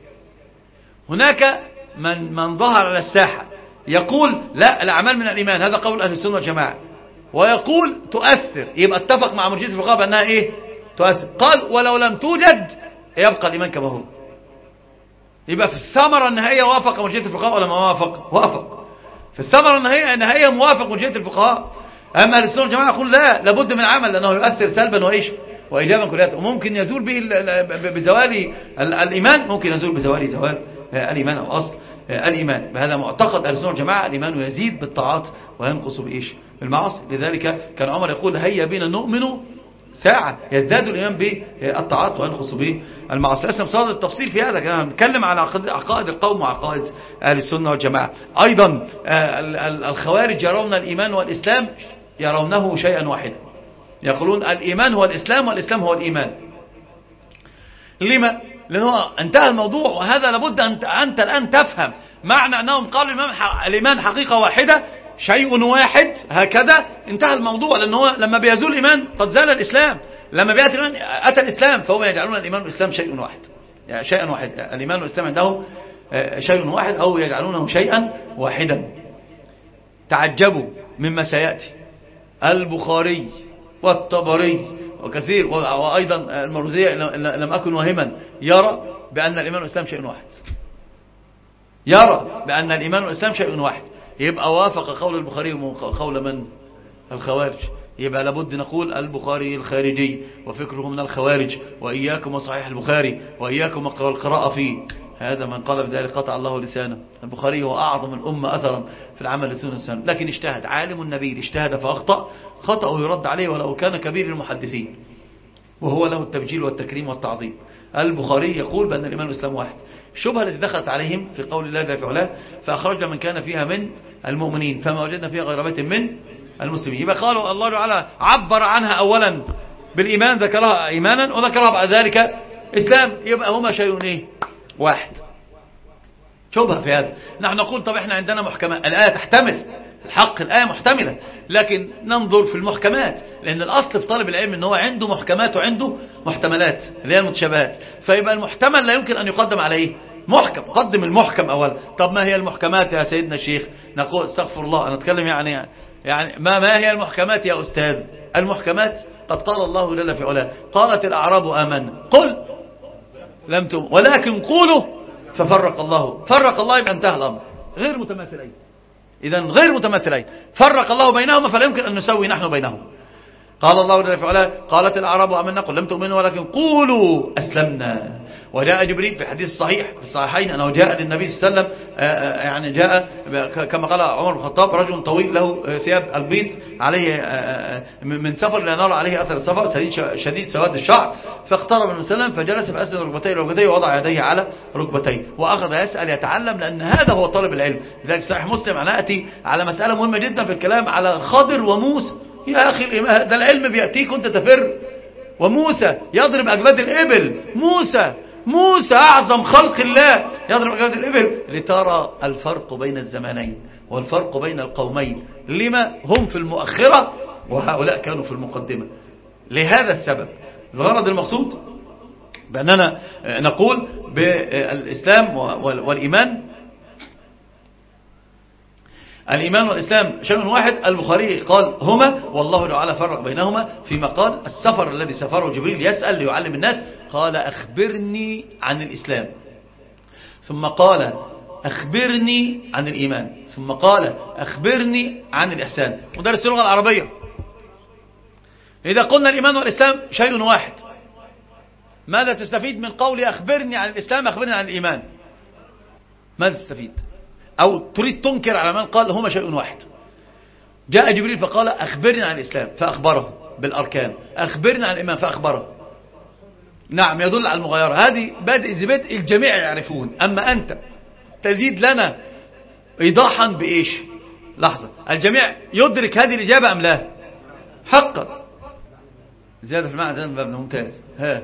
A: هناك من ظهر على الساحة يقول لا، الأعمال من الإيمان، هذا قول أهل السنة والجماعة، ويقول تؤثر. يبقى اتفق مع مرجئة الفقهاء بأنها إيه؟ تؤثر. قال ولو لم توجد يبقى الإيمان كما هو. يبقى في الثمرة النهائية وافق مرجئة الفقهاء ولا ما وافق؟ وافق. في الثمرة النهائية موافق مرجئة الفقهاء. أما أهل السنة والجماعة يقول لا، لابد من عمل لأنه يؤثر سلبا وإيجابا كلياته. وممكن يزول به بزوال الإيمان، ممكن يزول بزوال الإيمان أو أصل الإيمان. بهذا معتقد أهل السنة والجماعة الإيمان يزيد بالطاعات وينقص بالمعاصي. لذلك كان عمر يقول: هيا بنا نؤمن ساعة، يزداد الإيمان بالطاعات وينقص بالمعاصي. لسنا بصدد التفصيل في هذا، كنا نتكلم على عقائد القوم وعقائد أهل السنة والجماعة. أيضا الخوارج يرون الإيمان والإسلام يرونه شيئا واحدا، يقولون الإيمان هو الإسلام والإسلام هو الإيمان. لما؟ لأنه انتهى الموضوع. وهذا لابد أنت الآن تفهم معنى أنهم قالوا الإيمان حقيقة واحدة، شيء واحد، هكذا انتهى الموضوع. لأنه لما بيزول الإيمان قد زال الإسلام، لما بيأتي الإيمان أتى الإسلام، فهم يجعلون الإيمان والإسلام شيء واحد، يعني شيئا واحد. الإيمان والإسلام عنده شيء واحد أو يجعلونه شيئا واحدا. تعجبوا مما سيأتي. البخاري والطبري وكثير وأيضا المروزية لم أكن واهما يرى بأن الإيمان والإسلام شيء واحد، يرى بأن الإيمان والإسلام شيء واحد. يبقى وافق قول البخاري وقول من؟ الخوارج. يبقى لابد نقول البخاري الخارجي وفكره من الخوارج، وإياكم وصحيح البخاري وإياكم القراءة فيه. هذا من قال بذلك قطع الله لسانه. البخاري هو أعظم الأمة أثرا في العمل لسنة السنة، لكن اجتهد، عالم النبي اجتهد فأخطأ، خطأه يرد عليه ولو كان كبير المحدثين، وهو له التبجيل والتكريم والتعظيم. البخاري يقول بأن الإيمان والإسلام واحد. الشبهة التي دخلت عليهم في قول الله جل وعلا: فأخرجنا من كان فيها من المؤمنين فما وجدنا فيها غير بيت من المسلمين. يبقى قالوا الله تعالى عبر عنها أولا بالإيمان، ذكرها إيمانا وذكرها بعد ذلك إسلام، يبقى هما شيء إيه؟ واحد. شبهة في هذا. نحن نقول طب احنا عندنا محكمات، الآية تحتمل الحق، الآية محتملة، لكن ننظر في المحكمات، لأن الأصل في طالب العلم أنه عنده محكمات وعنده محتملات اللي هي المتشابهات. فيبقى المحتمل لا يمكن أن يقدم عليه محكم، قدم المحكم أولا. طب ما هي المحكمات يا سيدنا الشيخ؟ نقول استغفر الله، أنا أتكلم يعني ما هي المحكمات يا أستاذ؟ المحكمات قد قال الله جل في علاه: قالت الأعراب آمنا قل لم تؤمنوا ولكن قولوا ففرق الله. يبقى انتهى الأمر. غير متماثلين، إذا غير متماثلين، فرق الله بينهما فلا يمكن أن نسوي نحن بينهم. قال الله جل في علاه: قالت الأعراب آمنا قل لم تؤمنوا ولكن قولوا أسلمنا. وجاء جبريل في الحديث الصحيح في الصحيحين أنه جاء للنبي صلى الله عليه وسلم، يعني جاء كما قال عمر بن الخطاب: رجل طويل له ثياب البيض عليه من سفر لا نرى عليه أثر السفر، شديد سواد الشعر، فاقترب من وسلم فجلس فأسند ركبتيه ووضع يديه على ركبتيه وأخذ يسأل يتعلم، لأن هذا هو طالب العلم. لذلك صحيح مسلم أنا أتي على مسألة مهمة جدا في الكلام على خضر وموسى. يا أخي ده العلم بيأتيك وانت تفر، وموسى يضرب أجلاد الإبل. موسى أعظم خلق الله يضرب أجلاد الإبل لترى الفرق بين الزمانين. والفرق بين القومين لما هم في المؤخرة وهؤلاء كانوا في المقدمة. لهذا السبب الغرض المقصود بأننا نقول بالإسلام والإيمان، الإيمان والإسلام شيء واحد. البخاري قال هما، والله تعالى فرق بينهما فيما قال السفر الذي سفره جبريل يسأل ليعلم الناس، قال أخبرني عن الإسلام، ثم قال أخبرني عن الإيمان، ثم قال أخبرني عن الإحسان. مدرس اللغة العربية، إذا قلنا الإيمان والإسلام شيء واحد، ماذا تستفيد من قولي أخبرني عن الإسلام أخبرني عن الإيمان؟ ماذا تستفيد؟ أو تريد تنكر على من قال هما شيء واحد. جاء جبريل فقال أخبرني عن الإسلام فأخبره بالأركان، أخبرني عن الإيمان فأخبره. نعم، يدل على المغايرة. هذه بدء الجميع يعرفون، أما أنت تزيد لنا إيضاحا بإيش؟ لحظة، الجميع يدرك هذه الإجابة أم لا؟ حقا زيادة في المعنى، زيادة في المبنى. ممتاز. ها،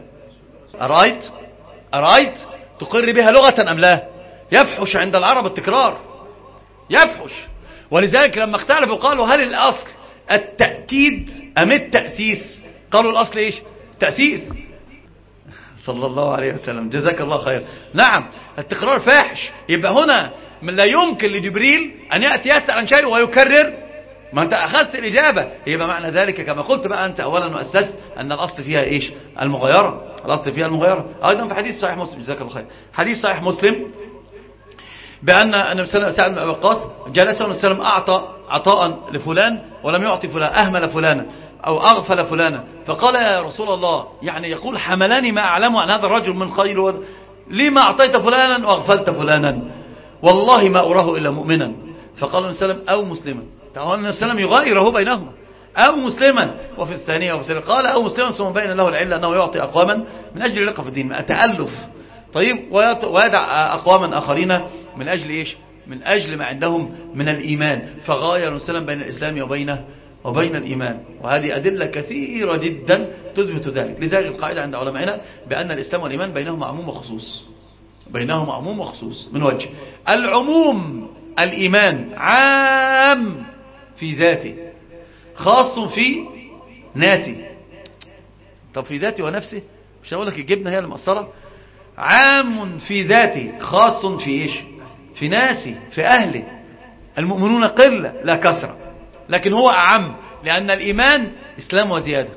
A: أرأيت تقر بها لغة أم لا؟ يفحش عند العرب التكرار، يفحش. ولذلك لما اختلفوا قالوا هل الأصل التأكيد أم التأسيس؟ قالوا الأصل إيش؟ تأسيس. صلى الله عليه وسلم، جزاك الله خير. نعم، التكرار فاحش. يبقى هنا لا يمكن لجبريل أن يأتي يسأل عن شيء ويكرر، ما أنت أخذت الإجابة. يبقى معنى ذلك كما قلت بقى أنت أولا وأسست أن الأصل فيها إيش؟ المغايرة. الأصل فيها المغايرة. أيضا في حديث صحيح مسلم، جزاك الله خير، حديث صحيح مسلم بأن النبي صلى الله عليه وسلم سعد بن أبي وقاص جلس النبي صلى الله عليه وسلم أعطى عطاء لفلان ولم يعطي فلان، أهمل فلانا أو أغفل فلانا، فقال يا رسول الله، يعني يقول حملني ما أعلم عن هذا الرجل من خير، لما أعطيت فلانا وأغفلت فلانا؟ والله ما أراه إلا مؤمنا. فقال النبي صلى الله عليه وسلم أو مسلما. تعالى النبي صلى الله عليه وسلم يغايره بينهما، أو مسلما. وفي الثانية وفي الثالثة قال أو مسلما، ثم بين له العلة أنه يعطي أقواما من أجل الرقة في الدين، تألف. طيب، ويدع أقواما آخرين من أجل إيش؟ من أجل ما عندهم من الإيمان. فغاير السلام بين الإسلام وبين الإيمان. وهذه أدلة كثيرة جدا تثبت ذلك. لذلك القاعدة عند علمائنا بأن الإسلام والإيمان بينهما عموم وخصوص، بينهما عموم وخصوص. من وجه العموم الإيمان عام في ذاته، خاص في ناسه. طب في ذاته ونفسه، مش هقول لك الجبنة هي المقصرة. عام في ذاته، خاص في إيش؟ في ناسه، في أهله. المؤمنون قلة لا كثرة، لكن هو أعم، لأن الإيمان إسلام وزيادة.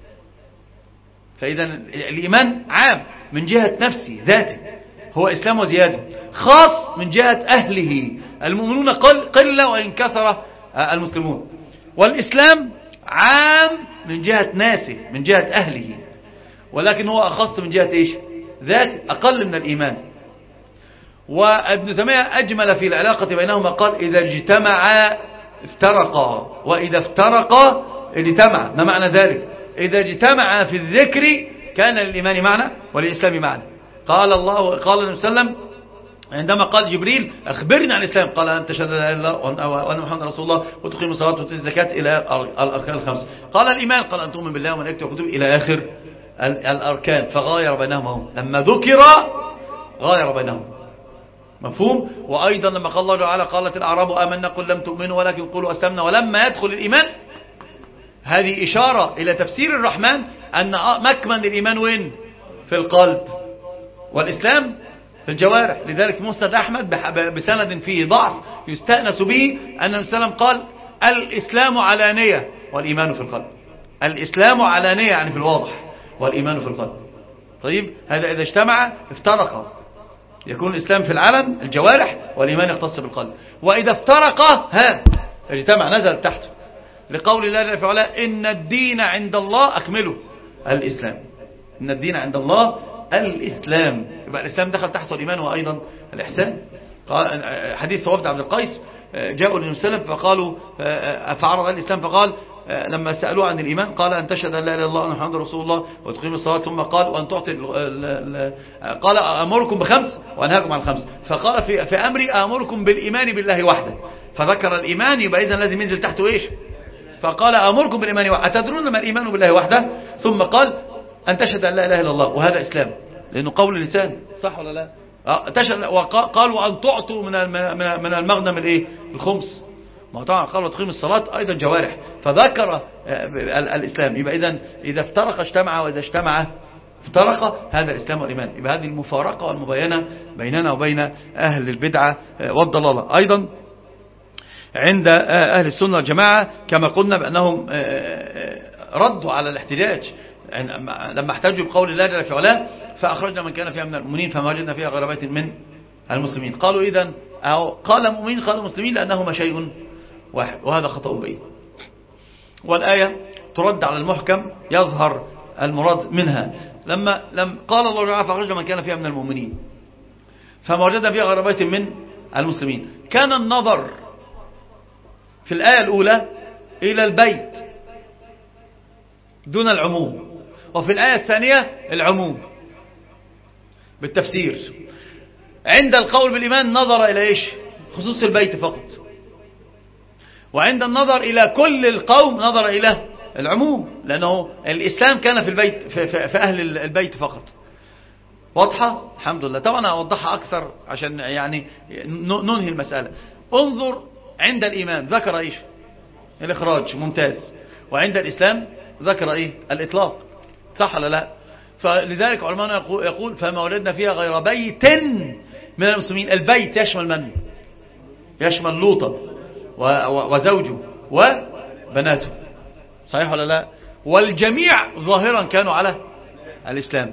A: فإذا الإيمان عام من جهة نفسه ذاته، هو إسلام وزيادة. خاص من جهة أهله، المؤمنون قلة وإن كثر المسلمون. والإسلام عام من جهة ناسه، من جهة أهله، ولكن هو أخص من جهة إيش؟ ذاته، أقل من الإيمان. وابن تيمية أجمل في العلاقة بينهما، قال إذا اجتمعا افترقا وإذا افترقا اجتمعا. ما معنى ذلك؟ إذا اجتمعا في الذكر كان للإيمان معنى وللإسلام معنى. قال النبي صلى الله عليه وسلم عندما قال جبريل أخبرني عن الإسلام، قال أن تشهد لا إله إلا الله وأن محمد رسول الله وتقيم الصلاة وتؤتي الزكاة إلى الأركان الخمس. قال الإيمان، قال أن تؤمن بالله وملائكته وكتبه إلى آخر الأركان. فغاير بينهما لما ذكر، غاير بينهما. مفهوم؟ وأيضا لما قال الله تعالى قالت الأعراب آمنا قل لم تؤمنوا ولكن قولوا أسلمنا ولما يدخل الإيمان، هذه إشارة إلى تفسير الرحمن أن مكمن الإيمان وين؟ في القلب، والإسلام في الجوارح. لذلك مسند أحمد بسند فيه ضعف يستأنس به أن النبي صلى الله عليه وسلم قال الإسلام علانية والإيمان في القلب. الإسلام علانية يعني في الواضح، والإيمان في القلب. طيب، هذا إذا اجتمع افترق، يكون الإسلام في العلن الجوارح والإيمان يختص بالقلب. وإذا افترق اجتمع نزل تحته، لقول الله جل وعلا إن الدين عند الله أكمله الإسلام. إن الدين عند الله الإسلام، يبقى الإسلام دخل تحته الإيمان وأيضا الإحسان. حديث وفد عبد القيس جاءوا للنبي صلى الله عليه وسلم فقالوا فعرض الإسلام، فقال لما سألوه عن الإيمان قال أن تشهد أن لا إله إلا الله وأن محمدا رسول الله وتقيم الصلاة، ثم قال وأن تعطي قال أمركم بخمس وأنهاكم عن خمس. فقال في أمري أمركم بالإيمان بالله وحده، فذكر الإيمان، يبقى إذن لازم ينزل تحته إيش؟ فقال أمركم بالإيمان وحده، أتدرون ما الإيمان بالله وحده؟ ثم قال أن تشهد أن لا إله إلا الله، وهذا إسلام، لأنه قول اللسان، صح ولا لا؟ وقالوا أن تعطوا من المغنم الايه الخمس. ما طبعا قالوا تقيم الصلاة أيضا جوارح، فذكر الإسلام. يبقى إذا افترق اجتمع، وإذا اجتمع افترق. هذا الإسلام والإيمان. يبقى هذه المفارقة والمباينة بيننا وبين أهل البدعة والضلالة. أيضا عند أهل السنة والجماعة كما قلنا بأنهم ردوا على الاحتجاج لما احتجوا بقول الله جل في علاه فأخرجنا من كان فيها من المؤمنين فما وجدنا فيها غير بيت من المسلمين. قالوا إذن قال مؤمنين قالوا مسلمين لأنهما شيء واحد، وهذا خطأ بين. والآية ترد على المحكم يظهر المراد منها. لما قال الله تعالى فأخرجنا من كان فيها من المؤمنين فما وجدنا فيها غير بيت من المسلمين، كان النظر في الآية الأولى إلى البيت دون العموم، وفي الآية الثانية العموم بالتفسير. عند القول بالإيمان نظر إلى إيش؟ خصوص البيت فقط، وعند النظر إلى كل القوم نظر إلى العموم، لأنه الإسلام كان في البيت في أهل البيت فقط. واضحة؟ الحمد لله. طبعا أوضحها أكثر عشان يعني ننهي المسألة. انظر عند الإيمان ذكر إيش؟ الإخراج، ممتاز. وعند الإسلام ذكر إيه؟ الإطلاق، صح ولا لا؟ فلذلك علماء يقول فما وجدنا فيها غير بيت من المسلمين. البيت يشمل من؟ يشمل لوطا وزوجه وبناته، صحيح ولا لا؟ والجميع ظاهرا كانوا على الإسلام.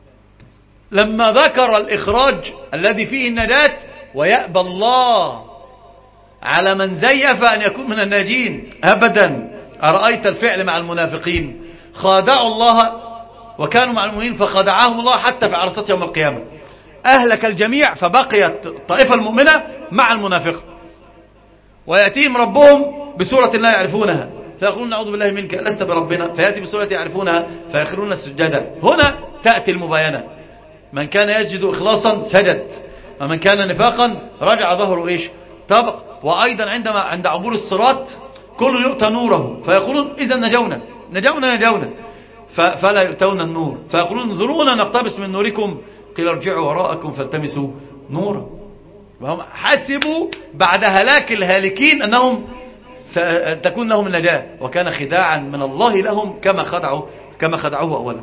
A: لما ذكر الإخراج الذي فيه النجاة ويأبى الله على من زيف أن يكون من الناجين أبدا. أرأيت الفعل مع المنافقين؟ خادعوا الله وكانوا مع المؤمنين فخدعهم الله حتى في عرصات يوم القيامة. أهلك الجميع فبقيت الطائفة المؤمنة مع المنافقة، ويأتيهم ربهم بسورة لا يعرفونها فيقولون نعوذ بالله منك لست بربنا، فيأتي بسورة يعرفونها فيخرون السجدة. هنا تأتي المباينة. من كان يسجد إخلاصا سجد، ومن كان نفاقا رجع ظهره إيش؟ طبق. وأيضا عند عبور الصراط كل يؤتى نوره فيقولون إذا نجونا فلا يؤتون النور فيقولون انظرونا نقتبس من نوركم قيل ارجعوا وراءكم فالتمسوا نورا. وهم حسبوا بعد هلاك الهالكين أنهم تكون لهم النجاة، وكان خداعا من الله لهم كما خدعوه أولا.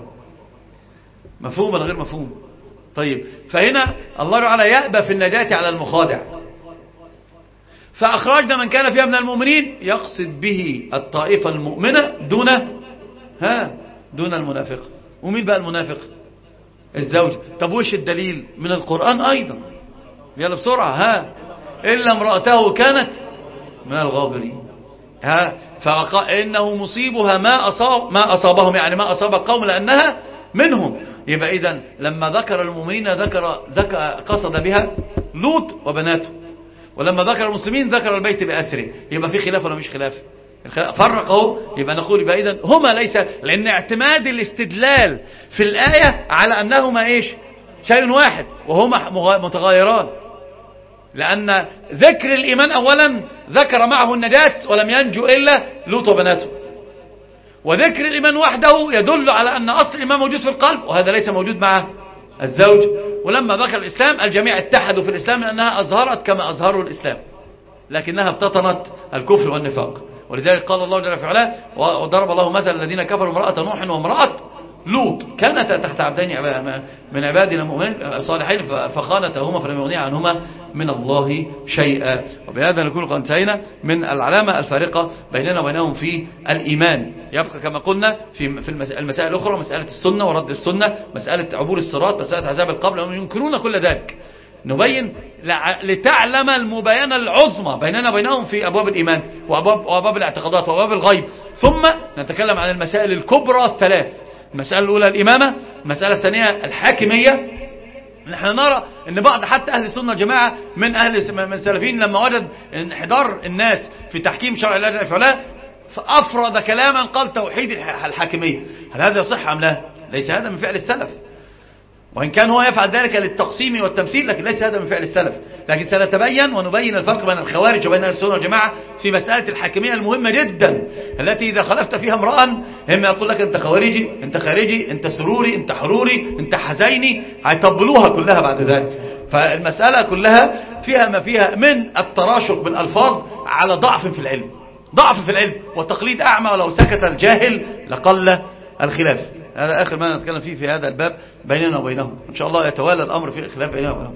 A: مفهوم ولا غير مفهوم؟ طيب، فهنا الله تعالى يأبى في النجاة على المخادع. فأخرجنا من كان فيها من المؤمنين يقصد به الطائفة المؤمنة دون المنافق. ومين بقى المنافق؟ الزوج. طب وش الدليل؟ من القرآن أيضا. يلا بسرعة. إلا امرأته كانت من الغابرين. فإنه مصيبها ما أصابهم، يعني ما أصاب القوم لأنها منهم. يبقى إذن لما ذكر المؤمنين قصد بها لوط وبناته، ولما ذكر المسلمين ذكر البيت بأسره. يبقى في خلاف ولا مش خلاف؟ فرقه. يبقى نقول يبقى إذن هما ليس، لأن اعتماد الاستدلال في الآية على أنهما إيش؟ شيء واحد وهما متغايران. لأن ذكر الإيمان أولا ذكر معه النجاة ولم ينجو إلا لوط وبناته، وذكر الإيمان وحده يدل على أن أصل الإيمان موجود في القلب، وهذا ليس موجود مع الزوج. ولما ذكر الإسلام الجميع اتحدوا في الإسلام لأنها أظهرت كما أظهروا الإسلام، لكنها ابتطنت الكفر والنفاق. ولذلك قال الله جل وعلا وضرب الله مثل الذين كفروا امرأة نوح وامرأة لوط كانتا تحت عبدين من عبادنا المؤمنين صالحين فخانتهما فلم يغنيا عنهما من الله شيئا. وبهذا نكون قد انتهينا من العلامة الفارقة بيننا وبينهم في الإيمان. يبقى كما قلنا في المسائل الأخرى مسألة السنة ورد السنة، مسألة عبور الصراط، مسألة عذاب القبر، لأنهم ينكرون كل ذلك. نبين لتعلم المباينة العظمى بيننا وبينهم في أبواب الإيمان وأبواب الاعتقادات وأبواب الغيب. ثم نتكلم عن المسائل الكبرى الثلاث. المسألة الأولى الإمامة، المسألة الثانية الحاكمية. نحن نرى أن بعض حتى أهل السنة جماعة من السلفيين لما وجد انحدار الناس في تحكيم شرع الله جل وعلا فأفرد كلاما قال توحيد الحاكمية. هل هذا يصح أم لا؟ ليس هذا من فعل السلف، وإن كان هو يفعل ذلك للتقسيم والتمثيل، لكن ليس هذا من فعل السلف. لكن سنتبين ونبين الفرق بين الخوارج وبين أهل السنة والجماعة في مسألة الحاكمية المهمة جدا، التي إذا خلفت فيها امرأ هم يقول لك أنت خوارجي، أنت خارجي، أنت سروري، أنت حروري، أنت حزيني، هيطبلوها كلها بعد ذلك. فالمسألة كلها فيها ما فيها من التراشق بالألفاظ على ضعف في العلم، ضعف في العلم وتقليد أعمى، ولو سكت الجاهل لقل الخلاف. هذا آخر ما نتكلم فيه في هذا الباب بيننا وبينهم، إن شاء الله يتوالى الأمر في خلاف بيننا وبينهم.